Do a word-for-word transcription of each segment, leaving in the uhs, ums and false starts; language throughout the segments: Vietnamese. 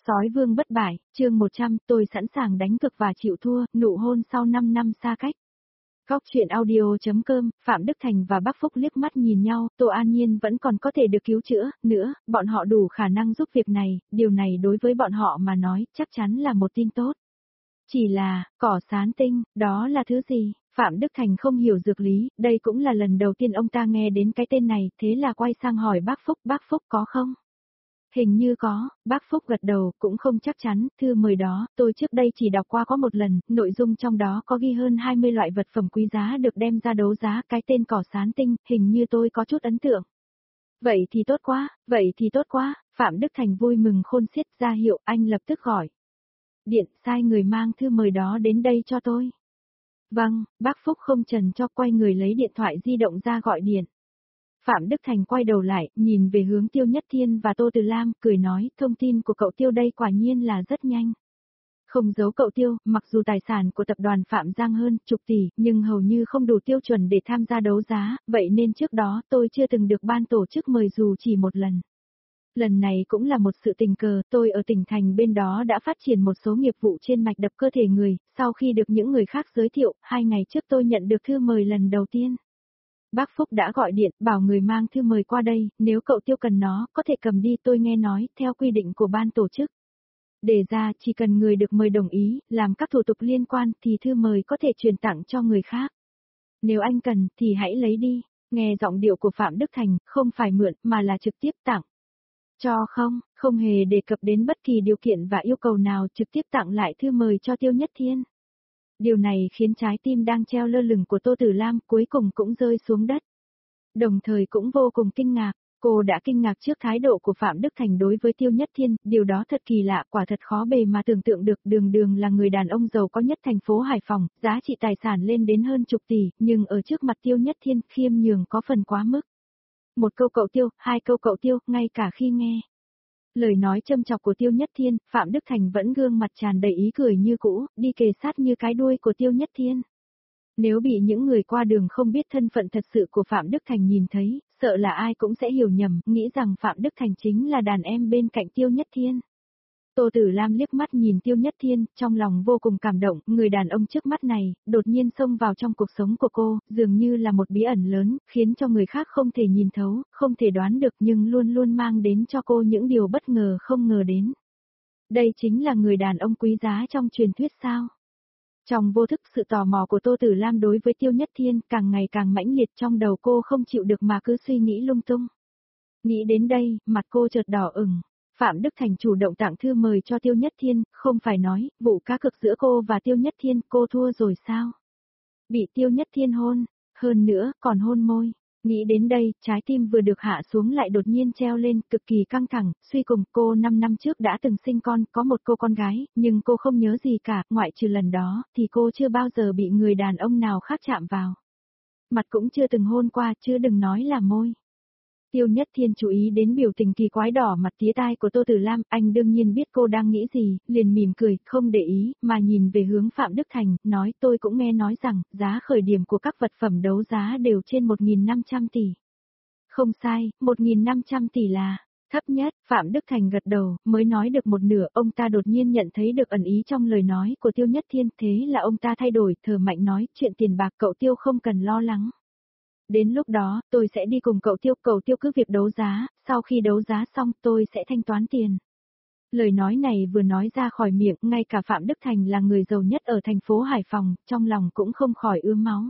Sói vương bất bại, chương một trăm, tôi sẵn sàng đánh cược và chịu thua, nụ hôn sau năm năm xa cách. Góc chuyện audio.com, Phạm Đức Thành và Bác Phúc liếc mắt nhìn nhau, Tô An Nhiên vẫn còn có thể được cứu chữa, nữa, bọn họ đủ khả năng giúp việc này, điều này đối với bọn họ mà nói, chắc chắn là một tin tốt. Chỉ là, cỏ sán tinh, đó là thứ gì? Phạm Đức Thành không hiểu dược lý, đây cũng là lần đầu tiên ông ta nghe đến cái tên này, thế là quay sang hỏi Bác Phúc, Bác Phúc có không? Hình như có, bác Phúc gật đầu, cũng không chắc chắn, thư mời đó, tôi trước đây chỉ đọc qua có một lần, nội dung trong đó có ghi hơn hai mươi loại vật phẩm quý giá được đem ra đấu giá, cái tên cỏ sán tinh, hình như tôi có chút ấn tượng. Vậy thì tốt quá, vậy thì tốt quá, Phạm Đức Thành vui mừng khôn xiết ra hiệu, anh lập tức gọi. Điện, sai người mang thư mời đó đến đây cho tôi. Vâng, bác Phúc không chần cho quay người lấy điện thoại di động ra gọi điện. Phạm Đức Thành quay đầu lại, nhìn về hướng Tiêu Nhất Thiên và Tô Từ Lam, cười nói, thông tin của cậu Tiêu đây quả nhiên là rất nhanh. Không giấu cậu Tiêu, mặc dù tài sản của tập đoàn Phạm Giang hơn chục tỷ, nhưng hầu như không đủ tiêu chuẩn để tham gia đấu giá, vậy nên trước đó tôi chưa từng được ban tổ chức mời dù chỉ một lần. Lần này cũng là một sự tình cờ, tôi ở tỉnh thành bên đó đã phát triển một số nghiệp vụ trên mạch đập cơ thể người, sau khi được những người khác giới thiệu, hai ngày trước tôi nhận được thư mời lần đầu tiên. Bác Phúc đã gọi điện, bảo người mang thư mời qua đây, nếu cậu Tiêu cần nó, có thể cầm đi, tôi nghe nói, theo quy định của ban tổ chức. Để ra, chỉ cần người được mời đồng ý, làm các thủ tục liên quan, thì thư mời có thể truyền tặng cho người khác. Nếu anh cần, thì hãy lấy đi. Nghe giọng điệu của Phạm Đức Thành, không phải mượn, mà là trực tiếp tặng. Cho không, không hề đề cập đến bất kỳ điều kiện và yêu cầu nào, trực tiếp tặng lại thư mời cho Tiêu Nhất Thiên. Điều này khiến trái tim đang treo lơ lửng của Tô Tử Lam cuối cùng cũng rơi xuống đất. Đồng thời cũng vô cùng kinh ngạc, cô đã kinh ngạc trước thái độ của Phạm Đức Thành đối với Tiêu Nhất Thiên, điều đó thật kỳ lạ, quả thật khó bề mà tưởng tượng được, đường đường là người đàn ông giàu có nhất thành phố Hải Phòng, giá trị tài sản lên đến hơn chục tỷ, nhưng ở trước mặt Tiêu Nhất Thiên khiêm nhường có phần quá mức. Một câu cậu Tiêu, hai câu cậu Tiêu, ngay cả khi nghe lời nói châm chọc của Tiêu Nhất Thiên, Phạm Đức Thành vẫn gương mặt tràn đầy ý cười như cũ, đi kề sát như cái đuôi của Tiêu Nhất Thiên. Nếu bị những người qua đường không biết thân phận thật sự của Phạm Đức Thành nhìn thấy, sợ là ai cũng sẽ hiểu nhầm, nghĩ rằng Phạm Đức Thành chính là đàn em bên cạnh Tiêu Nhất Thiên. Tô Tử Lam liếc mắt nhìn Tiêu Nhất Thiên, trong lòng vô cùng cảm động, người đàn ông trước mắt này, đột nhiên xông vào trong cuộc sống của cô, dường như là một bí ẩn lớn, khiến cho người khác không thể nhìn thấu, không thể đoán được nhưng luôn luôn mang đến cho cô những điều bất ngờ không ngờ đến. Đây chính là người đàn ông quý giá trong truyền thuyết sao? Trong vô thức sự tò mò của Tô Tử Lam đối với Tiêu Nhất Thiên càng ngày càng mãnh liệt trong đầu cô không chịu được mà cứ suy nghĩ lung tung. Nghĩ đến đây, mặt cô chợt đỏ ửng. Phạm Đức Thành chủ động tặng thư mời cho Tiêu Nhất Thiên, không phải nói, vụ cá cược giữa cô và Tiêu Nhất Thiên, cô thua rồi sao? Bị Tiêu Nhất Thiên hôn, hơn nữa, còn hôn môi. Nghĩ đến đây, trái tim vừa được hạ xuống lại đột nhiên treo lên, cực kỳ căng thẳng, suy cùng, cô năm năm trước đã từng sinh con, có một cô con gái, nhưng cô không nhớ gì cả, ngoại trừ lần đó, thì cô chưa bao giờ bị người đàn ông nào khác chạm vào. Mặt cũng chưa từng hôn qua, chứ đừng nói là môi. Tiêu Nhất Thiên chú ý đến biểu tình kỳ quái đỏ mặt tía tai của Tô Tử Lam, anh đương nhiên biết cô đang nghĩ gì, liền mỉm cười, không để ý, mà nhìn về hướng Phạm Đức Thành, nói tôi cũng nghe nói rằng, giá khởi điểm của các vật phẩm đấu giá đều trên một nghìn năm trăm tỷ. Không sai, một nghìn năm trăm tỷ là thấp nhất, Phạm Đức Thành gật đầu, mới nói được một nửa, ông ta đột nhiên nhận thấy được ẩn ý trong lời nói của Tiêu Nhất Thiên, thế là ông ta thay đổi, thở mạnh nói, chuyện tiền bạc cậu Tiêu không cần lo lắng. Đến lúc đó, tôi sẽ đi cùng cậu Tiêu, cậu Tiêu cứ việc đấu giá, sau khi đấu giá xong tôi sẽ thanh toán tiền. Lời nói này vừa nói ra khỏi miệng, ngay cả Phạm Đức Thành là người giàu nhất ở thành phố Hải Phòng, trong lòng cũng không khỏi ứa máu.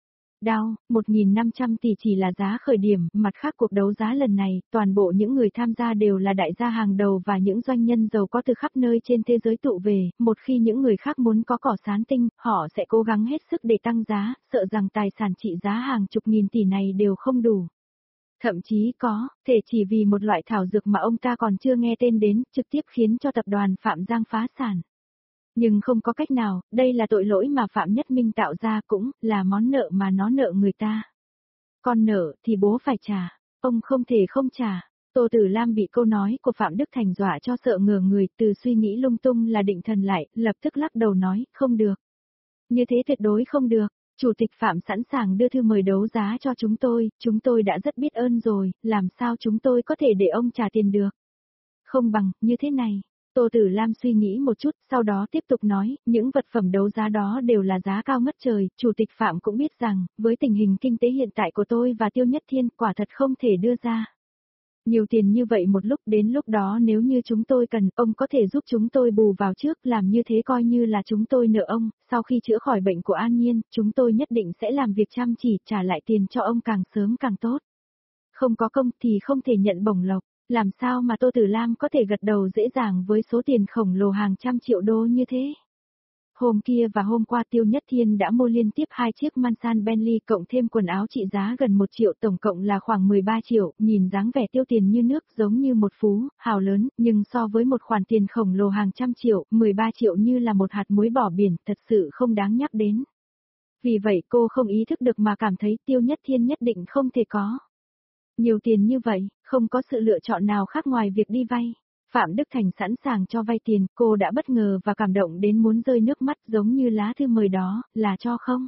Đau, một nghìn năm trăm tỷ chỉ là giá khởi điểm, mặt khác cuộc đấu giá lần này, toàn bộ những người tham gia đều là đại gia hàng đầu và những doanh nhân giàu có từ khắp nơi trên thế giới tụ về, một khi những người khác muốn có cỏ sán tinh, họ sẽ cố gắng hết sức để tăng giá, sợ rằng tài sản trị giá hàng chục nghìn tỷ này đều không đủ. Thậm chí có, thể chỉ vì một loại thảo dược mà ông ta còn chưa nghe tên đến, trực tiếp khiến cho tập đoàn Phạm Giang phá sản. Nhưng không có cách nào, đây là tội lỗi mà Phạm Nhất Minh tạo ra cũng là món nợ mà nó nợ người ta. Con nợ thì bố phải trả, ông không thể không trả. Tô Tử Lam bị câu nói của Phạm Đức Thành dọa cho sợ ngửa người, từ suy nghĩ lung tung là định thần lại, lập tức lắc đầu nói, không được. Như thế tuyệt đối không được, Chủ tịch Phạm sẵn sàng đưa thư mời đấu giá cho chúng tôi, chúng tôi đã rất biết ơn rồi, làm sao chúng tôi có thể để ông trả tiền được. Không bằng, như thế này. Tô Tử Lam suy nghĩ một chút, sau đó tiếp tục nói, những vật phẩm đấu giá đó đều là giá cao ngất trời, Chủ tịch Phạm cũng biết rằng, với tình hình kinh tế hiện tại của tôi và Tiêu Nhất Thiên quả thật không thể đưa ra nhiều tiền như vậy một lúc, đến lúc đó nếu như chúng tôi cần, ông có thể giúp chúng tôi bù vào trước, làm như thế coi như là chúng tôi nợ ông, sau khi chữa khỏi bệnh của An Nhiên, chúng tôi nhất định sẽ làm việc chăm chỉ, trả lại tiền cho ông càng sớm càng tốt. Không có công thì không thể nhận bổng lộc, làm sao mà Tô Tử Lam có thể gật đầu dễ dàng với số tiền khổng lồ hàng trăm triệu đô như thế. Hôm kia và hôm qua Tiêu Nhất Thiên đã mua liên tiếp hai chiếc Mansan Bentley cộng thêm quần áo trị giá gần một triệu, tổng cộng là khoảng mười ba triệu, nhìn dáng vẻ tiêu tiền như nước giống như một phú, hào lớn, nhưng so với một khoản tiền khổng lồ hàng trăm triệu, mười ba triệu như là một hạt muối bỏ biển, thật sự không đáng nhắc đến. Vì vậy cô không ý thức được mà cảm thấy Tiêu Nhất Thiên nhất định không thể có nhiều tiền như vậy, không có sự lựa chọn nào khác ngoài việc đi vay. Phạm Đức Thành sẵn sàng cho vay tiền, cô đã bất ngờ và cảm động đến muốn rơi nước mắt giống như lá thư mời đó, là cho không?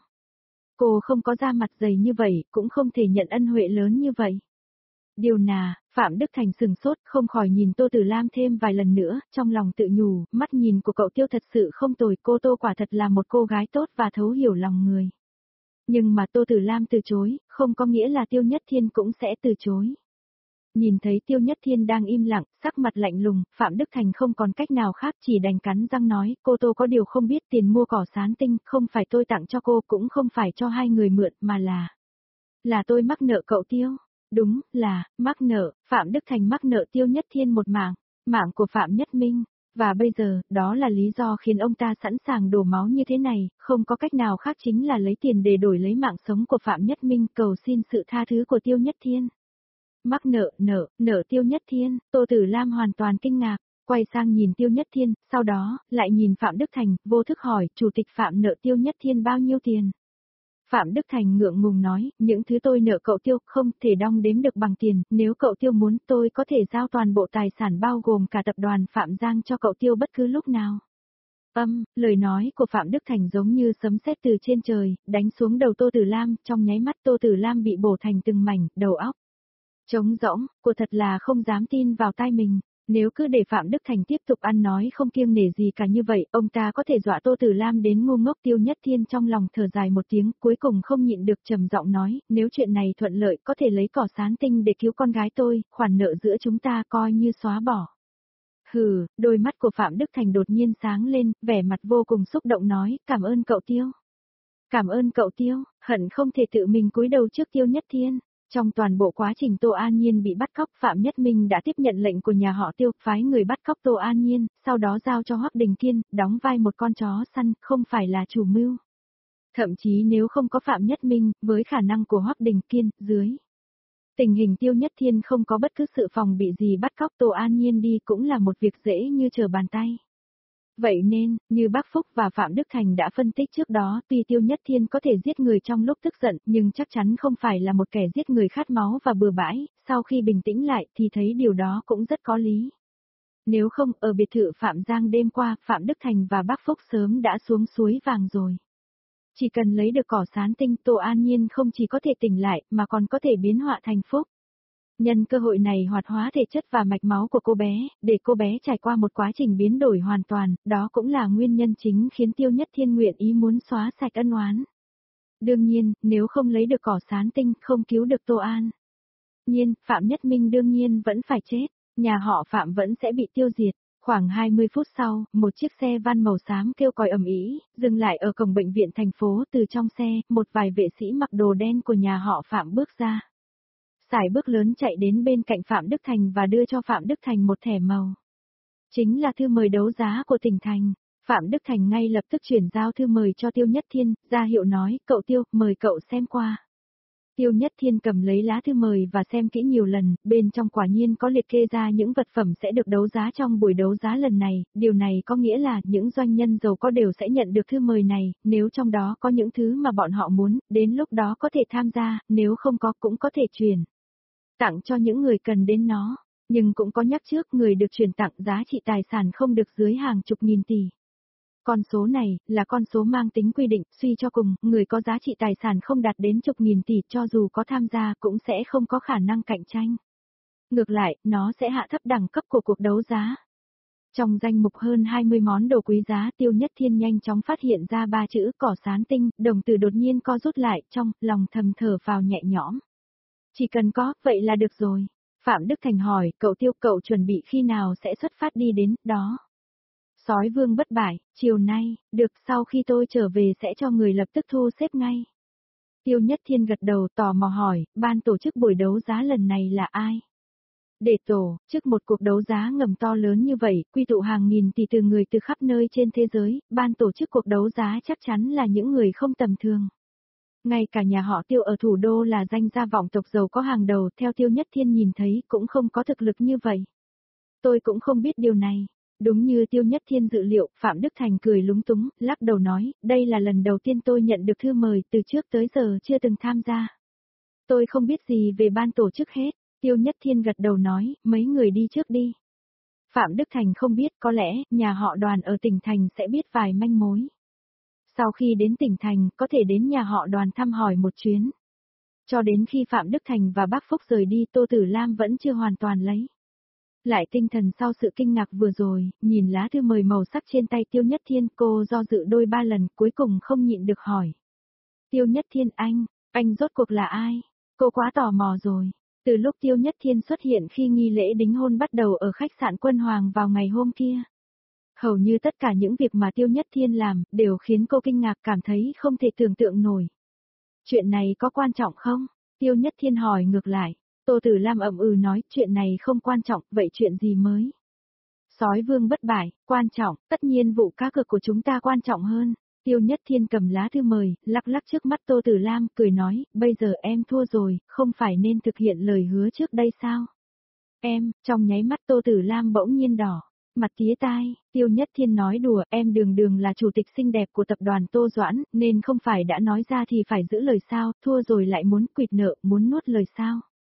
Cô không có da mặt dày như vậy, cũng không thể nhận ân huệ lớn như vậy. Điều nà, Phạm Đức Thành sừng sốt, không khỏi nhìn Tô Tử Lam thêm vài lần nữa, trong lòng tự nhủ, mắt nhìn của cậu Tiêu thật sự không tồi, cô Tô quả thật là một cô gái tốt và thấu hiểu lòng người. Nhưng mà Tô Tử Lam từ chối, không có nghĩa là Tiêu Nhất Thiên cũng sẽ từ chối. Nhìn thấy Tiêu Nhất Thiên đang im lặng, sắc mặt lạnh lùng, Phạm Đức Thành không còn cách nào khác chỉ đành cắn răng nói, cô Tô có điều không biết tiền mua cỏ sán tinh, không phải tôi tặng cho cô, cũng không phải cho hai người mượn, mà là... Là tôi mắc nợ cậu Tiêu. Đúng, là, mắc nợ, Phạm Đức Thành mắc nợ Tiêu Nhất Thiên một mạng, mạng của Phạm Nhất Minh. Và bây giờ, đó là lý do khiến ông ta sẵn sàng đổ máu như thế này, không có cách nào khác chính là lấy tiền để đổi lấy mạng sống của Phạm Nhất Minh, cầu xin sự tha thứ của Tiêu Nhất Thiên. Mắc nợ, nợ, nợ Tiêu Nhất Thiên, Tô Tử Lam hoàn toàn kinh ngạc, quay sang nhìn Tiêu Nhất Thiên, sau đó, lại nhìn Phạm Đức Thành, vô thức hỏi, Chủ tịch Phạm nợ Tiêu Nhất Thiên bao nhiêu tiền? Phạm Đức Thành ngượng ngùng nói, những thứ tôi nợ cậu Tiêu không thể đong đếm được bằng tiền, nếu cậu Tiêu muốn tôi có thể giao toàn bộ tài sản bao gồm cả tập đoàn Phạm Giang cho cậu Tiêu bất cứ lúc nào. Âm, lời nói của Phạm Đức Thành giống như sấm sét từ trên trời, đánh xuống đầu Tô Tử Lam, trong nháy mắt Tô Tử Lam bị bổ thành từng mảnh, đầu óc trống rỗng, cô thật là không dám tin vào tai mình. Nếu cứ để Phạm Đức Thành tiếp tục ăn nói không kiêng nể gì cả như vậy, ông ta có thể dọa Tô Tử Lam đến ngu ngốc. Tiêu Nhất Thiên trong lòng thở dài một tiếng, cuối cùng không nhịn được trầm giọng nói, nếu chuyện này thuận lợi có thể lấy cỏ sán tinh để cứu con gái tôi, khoản nợ giữa chúng ta coi như xóa bỏ. Hừ, đôi mắt của Phạm Đức Thành đột nhiên sáng lên, vẻ mặt vô cùng xúc động nói, cảm ơn cậu Tiêu. Cảm ơn cậu Tiêu, hận không thể tự mình cúi đầu trước Tiêu Nhất Thiên. Trong toàn bộ quá trình Tô An Nhiên bị bắt cóc, Phạm Nhất Minh đã tiếp nhận lệnh của nhà họ Tiêu, phái người bắt cóc Tô An Nhiên, sau đó giao cho Hoắc Đình Kiên, đóng vai một con chó săn, không phải là chủ mưu. Thậm chí nếu không có Phạm Nhất Minh, với khả năng của Hoắc Đình Kiên, dưới tình hình Tiêu Nhất Thiên không có bất cứ sự phòng bị gì bắt cóc Tô An Nhiên đi cũng là một việc dễ như trở bàn tay. Vậy nên, như Bác Phúc và Phạm Đức Thành đã phân tích trước đó, tuy Tiêu Nhất Thiên có thể giết người trong lúc tức giận, nhưng chắc chắn không phải là một kẻ giết người khát máu và bừa bãi, sau khi bình tĩnh lại thì thấy điều đó cũng rất có lý. Nếu không, ở biệt thự Phạm Giang đêm qua, Phạm Đức Thành và Bác Phúc sớm đã xuống suối vàng rồi. Chỉ cần lấy được cỏ sán tinh, Tô An Nhiên không chỉ có thể tỉnh lại, mà còn có thể biến họa thành phúc. Nhân cơ hội này hoạt hóa thể chất và mạch máu của cô bé, để cô bé trải qua một quá trình biến đổi hoàn toàn, đó cũng là nguyên nhân chính khiến Tiêu Nhất Thiên nguyện ý muốn xóa sạch ân oán. Đương nhiên, nếu không lấy được cỏ sán tinh, không cứu được Tô An Nhiên, Phạm Nhất Minh đương nhiên vẫn phải chết, nhà họ Phạm vẫn sẽ bị tiêu diệt. Khoảng hai mươi phút sau, một chiếc xe van màu xám kêu còi ầm ĩ, dừng lại ở cổng bệnh viện thành phố. Từ trong xe, một vài vệ sĩ mặc đồ đen của nhà họ Phạm bước ra. Sải bước lớn chạy đến bên cạnh Phạm Đức Thành và đưa cho Phạm Đức Thành một thẻ màu. Chính là thư mời đấu giá của tỉnh thành. Phạm Đức Thành ngay lập tức chuyển giao thư mời cho Tiêu Nhất Thiên, ra hiệu nói, cậu Tiêu, mời cậu xem qua. Tiêu Nhất Thiên cầm lấy lá thư mời và xem kỹ nhiều lần, bên trong quả nhiên có liệt kê ra những vật phẩm sẽ được đấu giá trong buổi đấu giá lần này, điều này có nghĩa là những doanh nhân giàu có đều sẽ nhận được thư mời này, nếu trong đó có những thứ mà bọn họ muốn, đến lúc đó có thể tham gia, nếu không có cũng có thể chuyển tặng cho những người cần đến nó, nhưng cũng có nhắc trước người được chuyển tặng giá trị tài sản không được dưới hàng chục nghìn tỷ. Con số này, là con số mang tính quy định, suy cho cùng, người có giá trị tài sản không đạt đến chục nghìn tỷ cho dù có tham gia cũng sẽ không có khả năng cạnh tranh. Ngược lại, nó sẽ hạ thấp đẳng cấp của cuộc đấu giá. Trong danh mục hơn hai mươi món đồ quý giá, Tiêu Nhất Thiên nhanh chóng phát hiện ra ba chữ cỏ sán tinh, đồng tử đột nhiên co rút lại, trong lòng thầm thở vào nhẹ nhõm. Chỉ cần có, vậy là được rồi. Phạm Đức Thành hỏi, cậu Tiêu, cậu chuẩn bị khi nào sẽ xuất phát đi đến đó? Sói Vương bất bại, chiều nay, được, sau khi tôi trở về sẽ cho người lập tức thu xếp ngay. Tiêu Nhất Thiên gật đầu tò mò hỏi, ban tổ chức buổi đấu giá lần này là ai? Để tổ, trước một cuộc đấu giá ngầm to lớn như vậy, quy tụ hàng nghìn tỷ từ người từ khắp nơi trên thế giới, ban tổ chức cuộc đấu giá chắc chắn là những người không tầm thường. Ngay cả nhà họ Tiêu ở thủ đô là danh gia vọng tộc giàu có hàng đầu, theo Tiêu Nhất Thiên nhìn thấy cũng không có thực lực như vậy. Tôi cũng không biết điều này. Đúng như Tiêu Nhất Thiên dự liệu, Phạm Đức Thành cười lúng túng, lắc đầu nói, đây là lần đầu tiên tôi nhận được thư mời, từ trước tới giờ chưa từng tham gia. Tôi không biết gì về ban tổ chức hết. Tiêu Nhất Thiên gật đầu nói, mấy người đi trước đi. Phạm Đức Thành không biết, có lẽ, nhà họ Đoàn ở tỉnh thành sẽ biết vài manh mối. Sau khi đến tỉnh thành, có thể đến nhà họ Đoàn thăm hỏi một chuyến. Cho đến khi Phạm Đức Thành và bác Phúc rời đi, Tô Tử Lam vẫn chưa hoàn toàn lấy lại tinh thần sau sự kinh ngạc vừa rồi, nhìn lá thư mời màu sắc trên tay Tiêu Nhất Thiên, cô do dự đôi ba lần, cuối cùng không nhịn được hỏi. Tiêu Nhất Thiên anh, anh rốt cuộc là ai? Cô quá tò mò rồi. Từ lúc Tiêu Nhất Thiên xuất hiện khi nghi lễ đính hôn bắt đầu ở khách sạn Quân Hoàng vào ngày hôm kia. Hầu như tất cả những việc mà Tiêu Nhất Thiên làm, đều khiến cô kinh ngạc, cảm thấy không thể tưởng tượng nổi. Chuyện này có quan trọng không? Tiêu Nhất Thiên hỏi ngược lại. Tô Tử Lam ậm ừ nói, chuyện này không quan trọng, vậy chuyện gì mới? Sói Vương bất bại, quan trọng, tất nhiên vụ cá cược của chúng ta quan trọng hơn. Tiêu Nhất Thiên cầm lá thư mời, lắc lắc trước mắt Tô Tử Lam, cười nói, bây giờ em thua rồi, không phải nên thực hiện lời hứa trước đây sao? Em, trong nháy mắt Tô Tử Lam bỗng nhiên đỏ, mặt tía tai, Tiêu Nhất Thiên nói đùa, em đường đường là chủ tịch xinh đẹp của tập đoàn Tô Doãn, nên không phải đã nói ra thì phải giữ lời sao, thua rồi lại muốn quỵt nợ, muốn nuốt lời sao?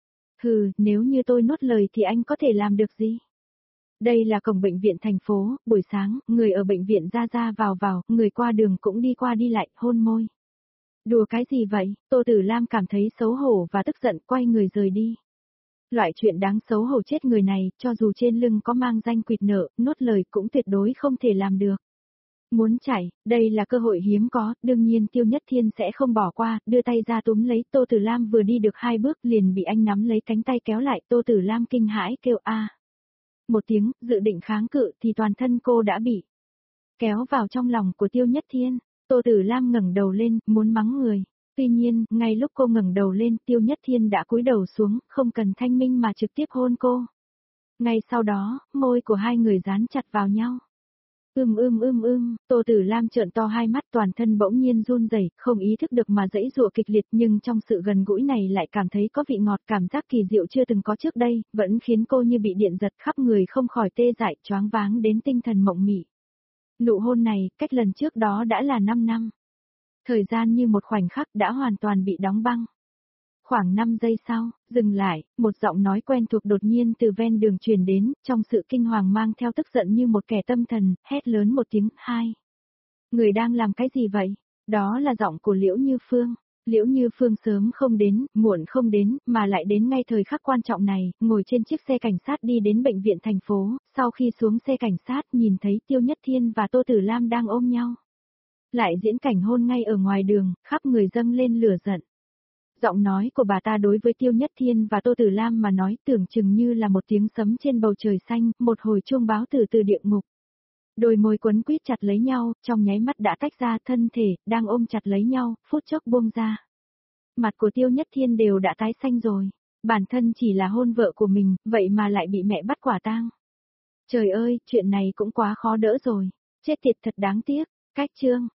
Hừ, nếu như tôi nuốt lời thì anh có thể làm được gì? Đây là cổng bệnh viện thành phố, buổi sáng, người ở bệnh viện ra ra vào vào, người qua đường cũng đi qua đi lại, hôn môi. Đùa cái gì vậy? Tô Tử Lam cảm thấy xấu hổ và tức giận, quay người rời đi. Loại chuyện đáng xấu hổ chết người này, cho dù trên lưng có mang danh quỵt nợ, nuốt lời cũng tuyệt đối không thể làm được. Muốn chạy, đây là cơ hội hiếm có, đương nhiên Tiêu Nhất Thiên sẽ không bỏ qua, đưa tay ra túm lấy, Tô Tử Lam vừa đi được hai bước liền bị anh nắm lấy cánh tay kéo lại, Tô Tử Lam kinh hãi kêu a. Một tiếng, dự định kháng cự thì toàn thân cô đã bị kéo vào trong lòng của Tiêu Nhất Thiên. Tô Tử Lam ngẩng đầu lên, muốn mắng người. Tuy nhiên, ngay lúc cô ngẩng đầu lên, Tiêu Nhất Thiên đã cúi đầu xuống, không cần thanh minh mà trực tiếp hôn cô. Ngay sau đó, môi của hai người dán chặt vào nhau. Ưm ưm ưm ưm, Tô Tử Lam trợn to hai mắt, toàn thân bỗng nhiên run rẩy, không ý thức được mà giãy giụa kịch liệt, nhưng trong sự gần gũi này lại cảm thấy có vị ngọt, cảm giác kỳ diệu chưa từng có trước đây, vẫn khiến cô như bị điện giật, khắp người không khỏi tê dại, choáng váng đến tinh thần mộng mị. Nụ hôn này, cách lần trước đó đã là năm năm. Thời gian như một khoảnh khắc đã hoàn toàn bị đóng băng. Khoảng năm giây sau, dừng lại, một giọng nói quen thuộc đột nhiên từ ven đường truyền đến, trong sự kinh hoàng mang theo tức giận như một kẻ tâm thần, hét lớn một tiếng, hai. Người đang làm cái gì vậy? Đó là giọng của Liễu Như Phương. Liễu Như Phương sớm không đến, muộn không đến, mà lại đến ngay thời khắc quan trọng này, ngồi trên chiếc xe cảnh sát đi đến bệnh viện thành phố, sau khi xuống xe cảnh sát nhìn thấy Tiêu Nhất Thiên và Tô Tử Lam đang ôm nhau. Lại diễn cảnh hôn ngay ở ngoài đường, khắp người dâng lên lửa giận. Giọng nói của bà ta đối với Tiêu Nhất Thiên và Tô Tử Lam mà nói tưởng chừng như là một tiếng sấm trên bầu trời xanh, một hồi chuông báo từ từ địa ngục. Đôi môi quấn quýt chặt lấy nhau, trong nháy mắt đã tách ra, thân thể, đang ôm chặt lấy nhau, phút chốc buông ra. Mặt của Tiêu Nhất Thiên đều đã tái xanh rồi, bản thân chỉ là hôn vợ của mình, vậy mà lại bị mẹ bắt quả tang. Trời ơi, chuyện này cũng quá khó đỡ rồi, chết tiệt thật đáng tiếc, cách chương.